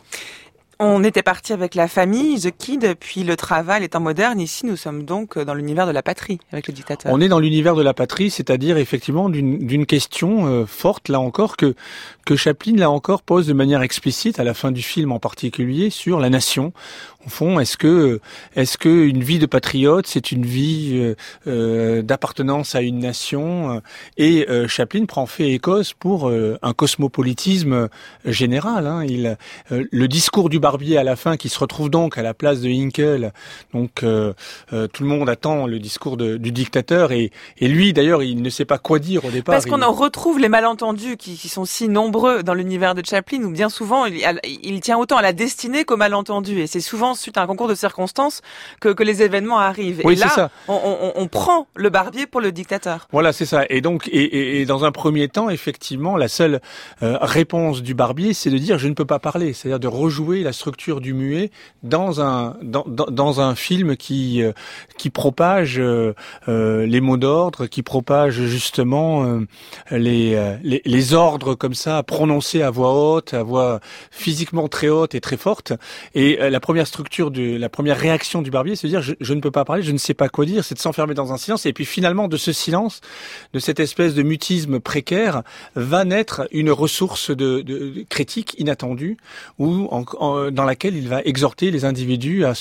On était parti avec la famille, The Kid, puis le travail étant moderne. Ici, nous sommes donc dans l'univers de la patrie, avec le dictateur. On est dans l'univers de la patrie, c'est-à-dire effectivement d'une question forte, là encore, que Chaplin, là encore, pose de manière explicite, à la fin du film en particulier, sur la nation. Au fond, est-ce que une vie de patriote, c'est une vie d'appartenance à une nation? Et Chaplin prend fait et cause pour un cosmopolitisme général. Hein. Le discours du barbier à la fin, qui se retrouve donc à la place de Hinkel. Donc tout le monde attend le discours du dictateur et lui d'ailleurs il ne sait pas quoi dire au départ. Parce qu'on en retrouve les malentendus qui sont si nombreux dans l'univers de Chaplin où bien souvent il tient autant à la destinée qu'aux malentendus et c'est souvent suite à un concours de circonstances que les événements arrivent. Oui, et là c'est ça. On prend le barbier pour le dictateur. Voilà, c'est ça. Et donc et dans un premier temps effectivement la seule réponse du barbier c'est de dire je ne peux pas parler, c'est-à-dire de rejouer la structure du muet dans un film qui propage les mots d'ordre, qui propage justement les ordres comme ça prononcés à voix haute, à voix physiquement très haute et très forte. Et la première réaction du barbier, c'est de dire je ne peux pas parler, je ne sais pas quoi dire, c'est de s'enfermer dans un silence. Et puis finalement de ce silence, de cette espèce de mutisme précaire, va naître une ressource de critique inattendue où dans laquelle il va exhorter les individus à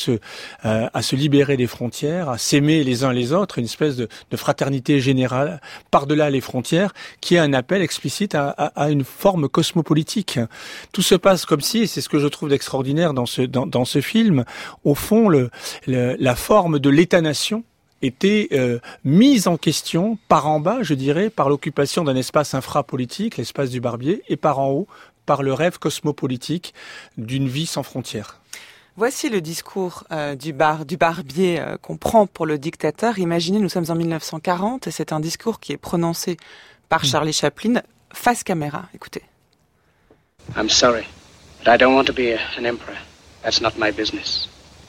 se libérer des frontières, à s'aimer les uns les autres, une espèce de fraternité générale par-delà les frontières, qui est un appel explicite à une forme cosmopolitique. Tout se passe comme si, et c'est ce que je trouve d'extraordinaire dans ce film, au fond, la forme de l'État-nation était mise en question par en bas, je dirais, par l'occupation d'un espace infrapolitique, l'espace du barbier, et par en haut, par le rêve cosmopolitique d'une vie sans frontières. Voici le discours du barbier qu'on prend pour le dictateur. Imaginez, nous sommes en 1940 et c'est un discours qui est prononcé par Charlie Chaplin face caméra. Écoutez. I'm sorry, but I don't want to be an emperor. That's not my business.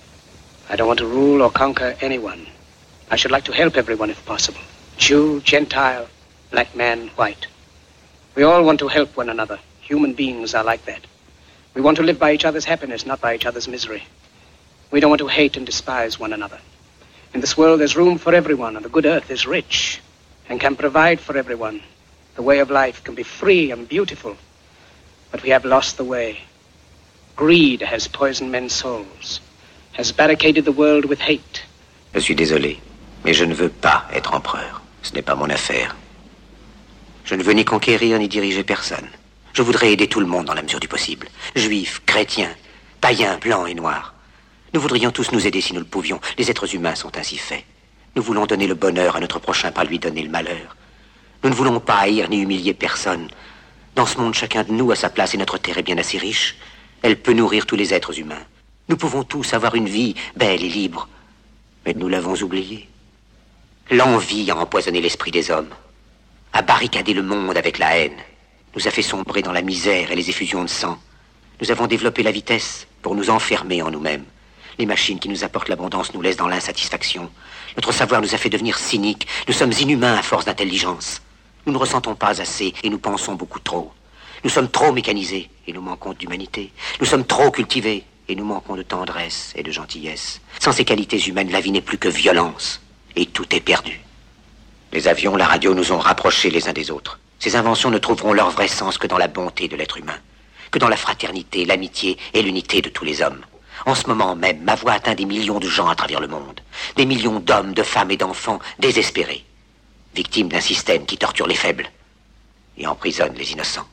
I don't want to rule or conquer anyone. I should like to help everyone if possible. Jew, Gentile, black man, white. We all want to help one another. Human beings are like that. We want to live by each other's happiness, not by each other's misery. We don't want to hate and despise one another. In this world there's room for everyone, and the good earth is rich and can provide for everyone. The way of life can be free and beautiful, but we have lost the way. Greed has poisoned men's souls, has barricaded the world with hate. Je suis désolé, mais je ne veux pas être empereur. Ce n'est pas mon affaire. Je ne veux ni conquérir ni diriger personne. Je voudrais aider tout le monde dans la mesure du possible. Juifs, chrétiens, païens, blancs et noirs. Nous voudrions tous nous aider si nous le pouvions. Les êtres humains sont ainsi faits. Nous voulons donner le bonheur à notre prochain par lui donner le malheur. Nous ne voulons pas haïr ni humilier personne. Dans ce monde, chacun de nous a sa place et notre terre est bien assez riche. Elle peut nourrir tous les êtres humains. Nous pouvons tous avoir une vie belle et libre. Mais nous l'avons oublié. L'envie a empoisonné l'esprit des hommes, a barricadé le monde avec la haine, nous a fait sombrer dans la misère et les effusions de sang. Nous avons développé la vitesse pour nous enfermer en nous-mêmes. Les machines qui nous apportent l'abondance nous laissent dans l'insatisfaction. Notre savoir nous a fait devenir cyniques. Nous sommes inhumains à force d'intelligence. Nous ne ressentons pas assez et nous pensons beaucoup trop. Nous sommes trop mécanisés et nous manquons d'humanité. Nous sommes trop cultivés et nous manquons de tendresse et de gentillesse. Sans ces qualités humaines, la vie n'est plus que violence et tout est perdu. Les avions, la radio nous ont rapprochés les uns des autres. Ces inventions ne trouveront leur vrai sens que dans la bonté de l'être humain, que dans la fraternité, l'amitié et l'unité de tous les hommes. En ce moment même, ma voix atteint des millions de gens à travers le monde. Des millions d'hommes, de femmes et d'enfants désespérés, victimes d'un système qui torture les faibles et emprisonne les innocents.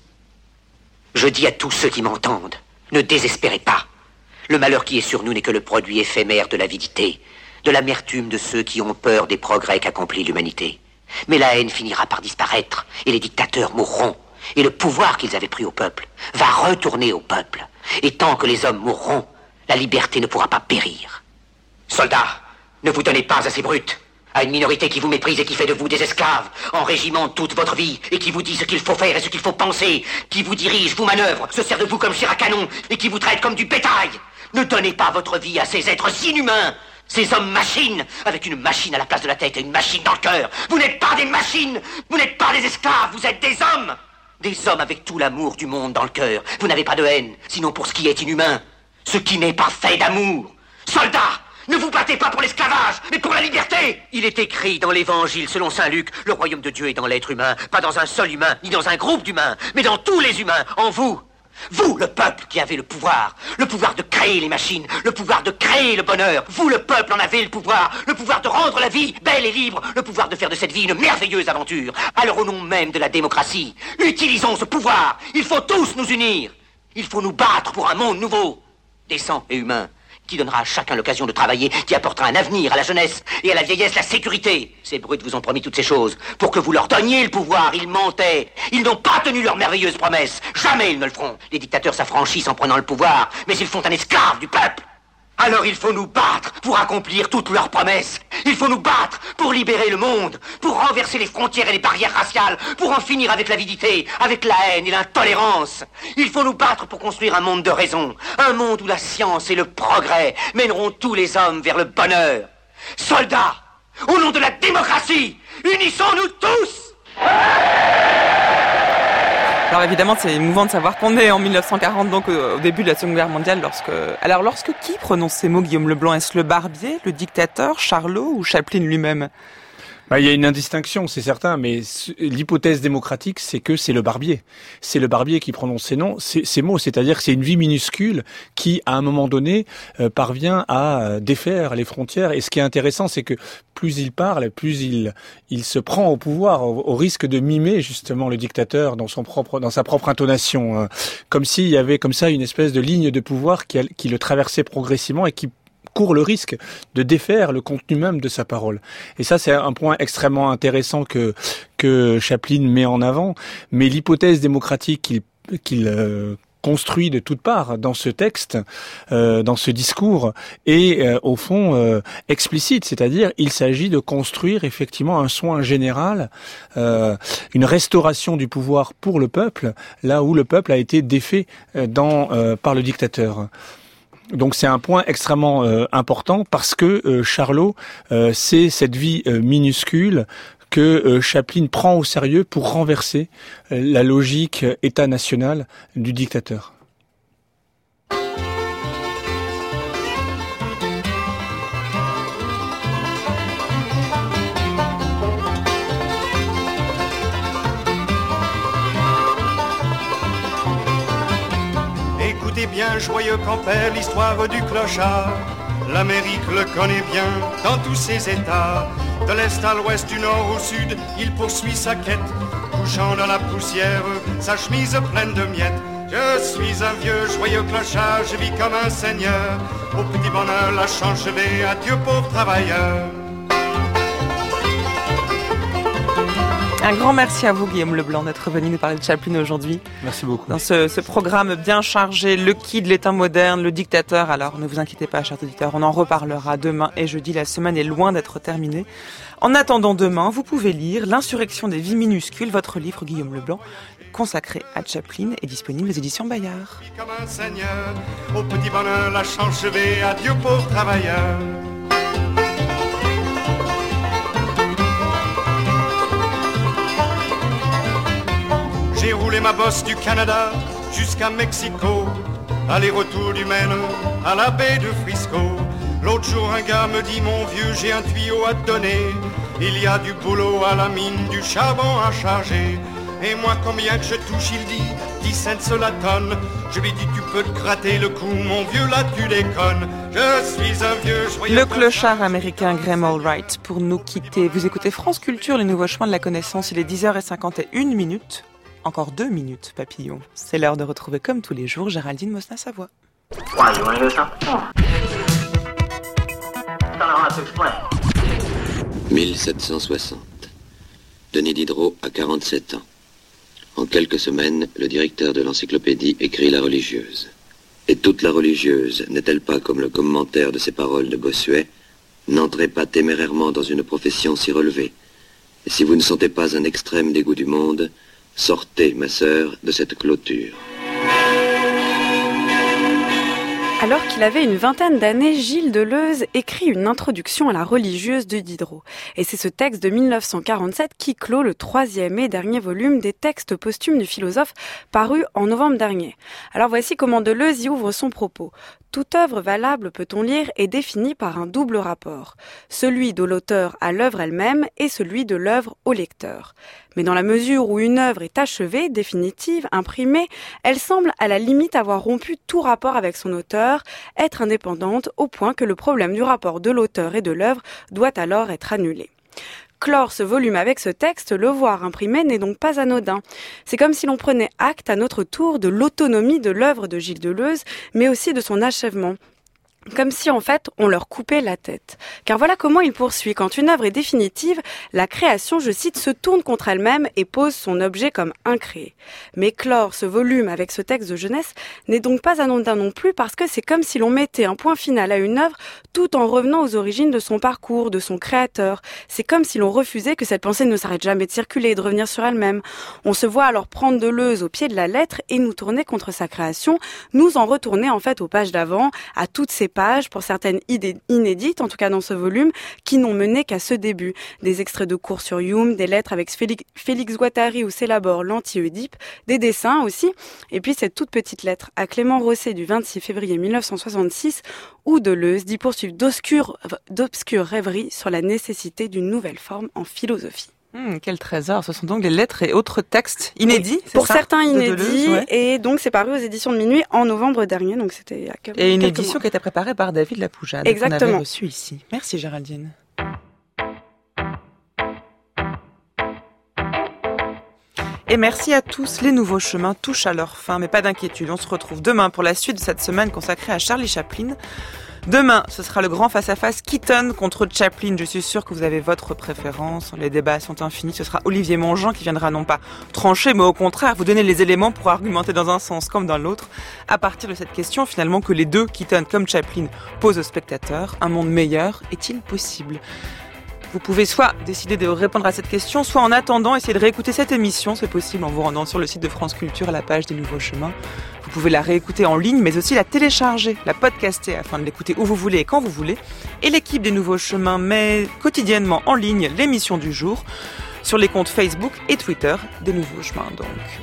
Je dis à tous ceux qui m'entendent, ne désespérez pas. Le malheur qui est sur nous n'est que le produit éphémère de l'avidité, de l'amertume de ceux qui ont peur des progrès qu'accomplit l'humanité. Mais la haine finira par disparaître, et les dictateurs mourront, et le pouvoir qu'ils avaient pris au peuple va retourner au peuple. Et tant que les hommes mourront, la liberté ne pourra pas périr. Soldats, ne vous donnez pas à ces brutes, à une minorité qui vous méprise et qui fait de vous des esclaves, en régiment toute votre vie, et qui vous dit ce qu'il faut faire et ce qu'il faut penser, qui vous dirige, vous manœuvre, se sert de vous comme chair à canon, et qui vous traite comme du bétail. Ne donnez pas votre vie à ces êtres inhumains, ces hommes-machines, avec une machine à la place de la tête et une machine dans le cœur. Vous n'êtes pas des machines, vous n'êtes pas des esclaves, vous êtes des hommes. Des hommes avec tout l'amour du monde dans le cœur. Vous n'avez pas de haine, sinon pour ce qui est inhumain, ce qui n'est pas fait d'amour. Soldats, ne vous battez pas pour l'esclavage, mais pour la liberté. Il est écrit dans l'évangile selon saint Luc, le royaume de Dieu est dans l'être humain, pas dans un seul humain, ni dans un groupe d'humains, mais dans tous les humains, en vous. Vous, le peuple qui avez le pouvoir de créer les machines, le pouvoir de créer le bonheur. Vous, le peuple, en avez le pouvoir de rendre la vie belle et libre, le pouvoir de faire de cette vie une merveilleuse aventure. Alors au nom même de la démocratie, utilisons ce pouvoir. Il faut tous nous unir. Il faut nous battre pour un monde nouveau, décent et humain, qui donnera à chacun l'occasion de travailler, qui apportera un avenir à la jeunesse et à la vieillesse la sécurité. Ces brutes vous ont promis toutes ces choses pour que vous leur donniez le pouvoir. Ils mentaient. Ils n'ont pas tenu leurs merveilleuses promesses. Jamais ils ne le feront. Les dictateurs s'affranchissent en prenant le pouvoir, mais ils font un esclave du peuple. Alors il faut nous battre pour accomplir toutes leurs promesses. Il faut nous battre pour libérer le monde, pour renverser les frontières et les barrières raciales, pour en finir avec l'avidité, avec la haine et l'intolérance. Il faut nous battre pour construire un monde de raison, un monde où la science et le progrès mèneront tous les hommes vers le bonheur. Soldats, au nom de la démocratie, unissons-nous tous! Alors évidemment, c'est émouvant de savoir qu'on est en 1940, donc au début de la Seconde Guerre mondiale, lorsque qui prononce ces mots, Guillaume Leblanc? Est-ce le barbier, le dictateur, Charlot ou Chaplin lui-même? Il y a une indistinction, c'est certain, mais l'hypothèse démocratique, c'est que c'est le barbier. C'est le barbier qui prononce ces mots, c'est-à-dire que c'est une vie minuscule qui, à un moment donné, parvient à défaire les frontières. Et ce qui est intéressant, c'est que plus il parle, plus il se prend au pouvoir, au risque de mimer justement le dictateur dans sa propre intonation, comme s'il y avait comme ça une espèce de ligne de pouvoir qui le traversait progressivement et qui court le risque de défaire le contenu même de sa parole. Et ça, c'est un point extrêmement intéressant que Chaplin met en avant. Mais l'hypothèse démocratique qu'il construit de toutes parts dans ce texte, dans ce discours, est au fond explicite. C'est-à-dire, il s'agit de construire effectivement un soin général, une restauration du pouvoir pour le peuple, là où le peuple a été défait par le dictateur. Donc c'est un point extrêmement important parce que Charlot, c'est cette vie minuscule que Chaplin prend au sérieux pour renverser la logique État-national du dictateur. Écoutez bien, joyeux Campbell, l'histoire du clochard. L'Amérique le connaît bien dans tous ses états. De l'est à l'ouest, du nord au sud, il poursuit sa quête, couchant dans la poussière, sa chemise pleine de miettes. Je suis un vieux joyeux clochard, je vis comme un seigneur. Au petit bonheur, la chance, je vais, adieu pauvre travailleur. Un grand merci à vous, Guillaume Leblanc, d'être venu nous parler de Chaplin aujourd'hui. Merci beaucoup. Dans ce programme bien chargé, le Kid, l'État moderne, le dictateur. Alors ne vous inquiétez pas, chers auditeurs, on en reparlera demain et jeudi. La semaine est loin d'être terminée. En attendant demain, vous pouvez lire L'insurrection des vies minuscules, votre livre, Guillaume Leblanc, consacré à Chaplin, est disponible aux éditions Bayard. Comme un seigneur, au petit bonheur, la chance, je vais, adieu pauvre travailleur. J'ai roulé ma bosse du Canada jusqu'à Mexico, aller-retour du Maine à la baie de Frisco. L'autre jour, un gars me dit, mon vieux, j'ai un tuyau à te donner. Il y a du boulot à la mine, du charbon à charger. Et moi, combien que je touche, il dit 10 cents la tonne. Je lui dis, tu peux te gratter le cou, mon vieux, là tu déconnes. Je suis un vieux joyeux... Le clochard américain Graham Allwright pour nous quitter. Vous écoutez France Culture, les nouveaux chemins de la connaissance. Il est 10h51. Encore 2 minutes, papillon. C'est l'heure de retrouver comme tous les jours Géraldine Mosna-Savoie. Why, you want to hear something? I don't know how to explain. 1760. Denis Diderot a 47 ans. En quelques semaines, le directeur de l'encyclopédie écrit La religieuse. Et toute la religieuse n'est-elle pas comme le commentaire de ces paroles de Bossuet ? N'entrez pas témérairement dans une profession si relevée. Et si vous ne sentez pas un extrême dégoût du monde, sortez, ma sœur, de cette clôture. Alors qu'il avait une vingtaine d'années, Gilles Deleuze écrit une introduction à la religieuse de Diderot. Et c'est ce texte de 1947 qui clôt le 3e et dernier volume des textes posthumes du philosophe paru en novembre dernier. Alors voici comment Deleuze y ouvre son propos. Toute œuvre valable, peut-on lire, est définie par un double rapport, celui de l'auteur à l'œuvre elle-même et celui de l'œuvre au lecteur. Mais dans la mesure où une œuvre est achevée, définitive, imprimée, elle semble à la limite avoir rompu tout rapport avec son auteur, être indépendante au point que le problème du rapport de l'auteur et de l'œuvre doit alors être annulé. Clore ce volume avec ce texte, le voir imprimé n'est donc pas anodin. C'est comme si l'on prenait acte à notre tour de l'autonomie de l'œuvre de Gilles Deleuze, mais aussi de son achèvement. Comme si en fait on leur coupait la tête. Car voilà comment il poursuit. Quand une œuvre est définitive, la création, je cite, se tourne contre elle-même et pose son objet comme incréé. Mais clore ce volume avec ce texte de jeunesse n'est donc pas anodin non plus parce que c'est comme si l'on mettait un point final à une œuvre tout en revenant aux origines de son parcours, de son créateur. C'est comme si l'on refusait que cette pensée ne s'arrête jamais de circuler et de revenir sur elle-même. On se voit alors prendre Deleuze au pied de la lettre et nous tourner contre sa création, nous en retourner en fait aux pages d'avant, à toutes ces pages, pour certaines idées inédites, en tout cas dans ce volume, qui n'ont mené qu'à ce début. Des extraits de cours sur Hume, des lettres avec Félix Guattari où s'élabore l'anti-Oedipe, des dessins aussi, et puis cette toute petite lettre à Clément Rosset du 26 février 1966, où Deleuze dit poursuivre d'obscures rêveries sur la nécessité d'une nouvelle forme en philosophie. Quel trésor, ce sont donc les lettres et autres textes inédits, oui, pour certains inédits, Deleuze, ouais. Et donc c'est paru aux éditions de Minuit en novembre dernier, donc c'était il y a quelques mois. Et une édition qui a été préparée par David Lapoujade, qu'on avait reçu ici. Merci Géraldine. Et merci à tous, les nouveaux chemins touchent à leur fin, mais pas d'inquiétude, on se retrouve demain pour la suite de cette semaine consacrée à Charlie Chaplin. Demain, ce sera le grand face-à-face Keaton contre Chaplin. Je suis sûre que vous avez votre préférence. Les débats sont infinis. Ce sera Olivier Mongeant qui viendra non pas trancher, mais au contraire vous donner les éléments pour argumenter dans un sens comme dans l'autre. À partir de cette question, finalement, que les deux, Keaton comme Chaplin, posent aux spectateurs, un monde meilleur est-il possible ? Vous pouvez soit décider de répondre à cette question, soit en attendant essayer de réécouter cette émission, c'est possible en vous rendant sur le site de France Culture à la page des Nouveaux Chemins. Vous pouvez la réécouter en ligne, mais aussi la télécharger, la podcaster afin de l'écouter où vous voulez et quand vous voulez. Et l'équipe des Nouveaux Chemins met quotidiennement en ligne l'émission du jour sur les comptes Facebook et Twitter des Nouveaux Chemins donc.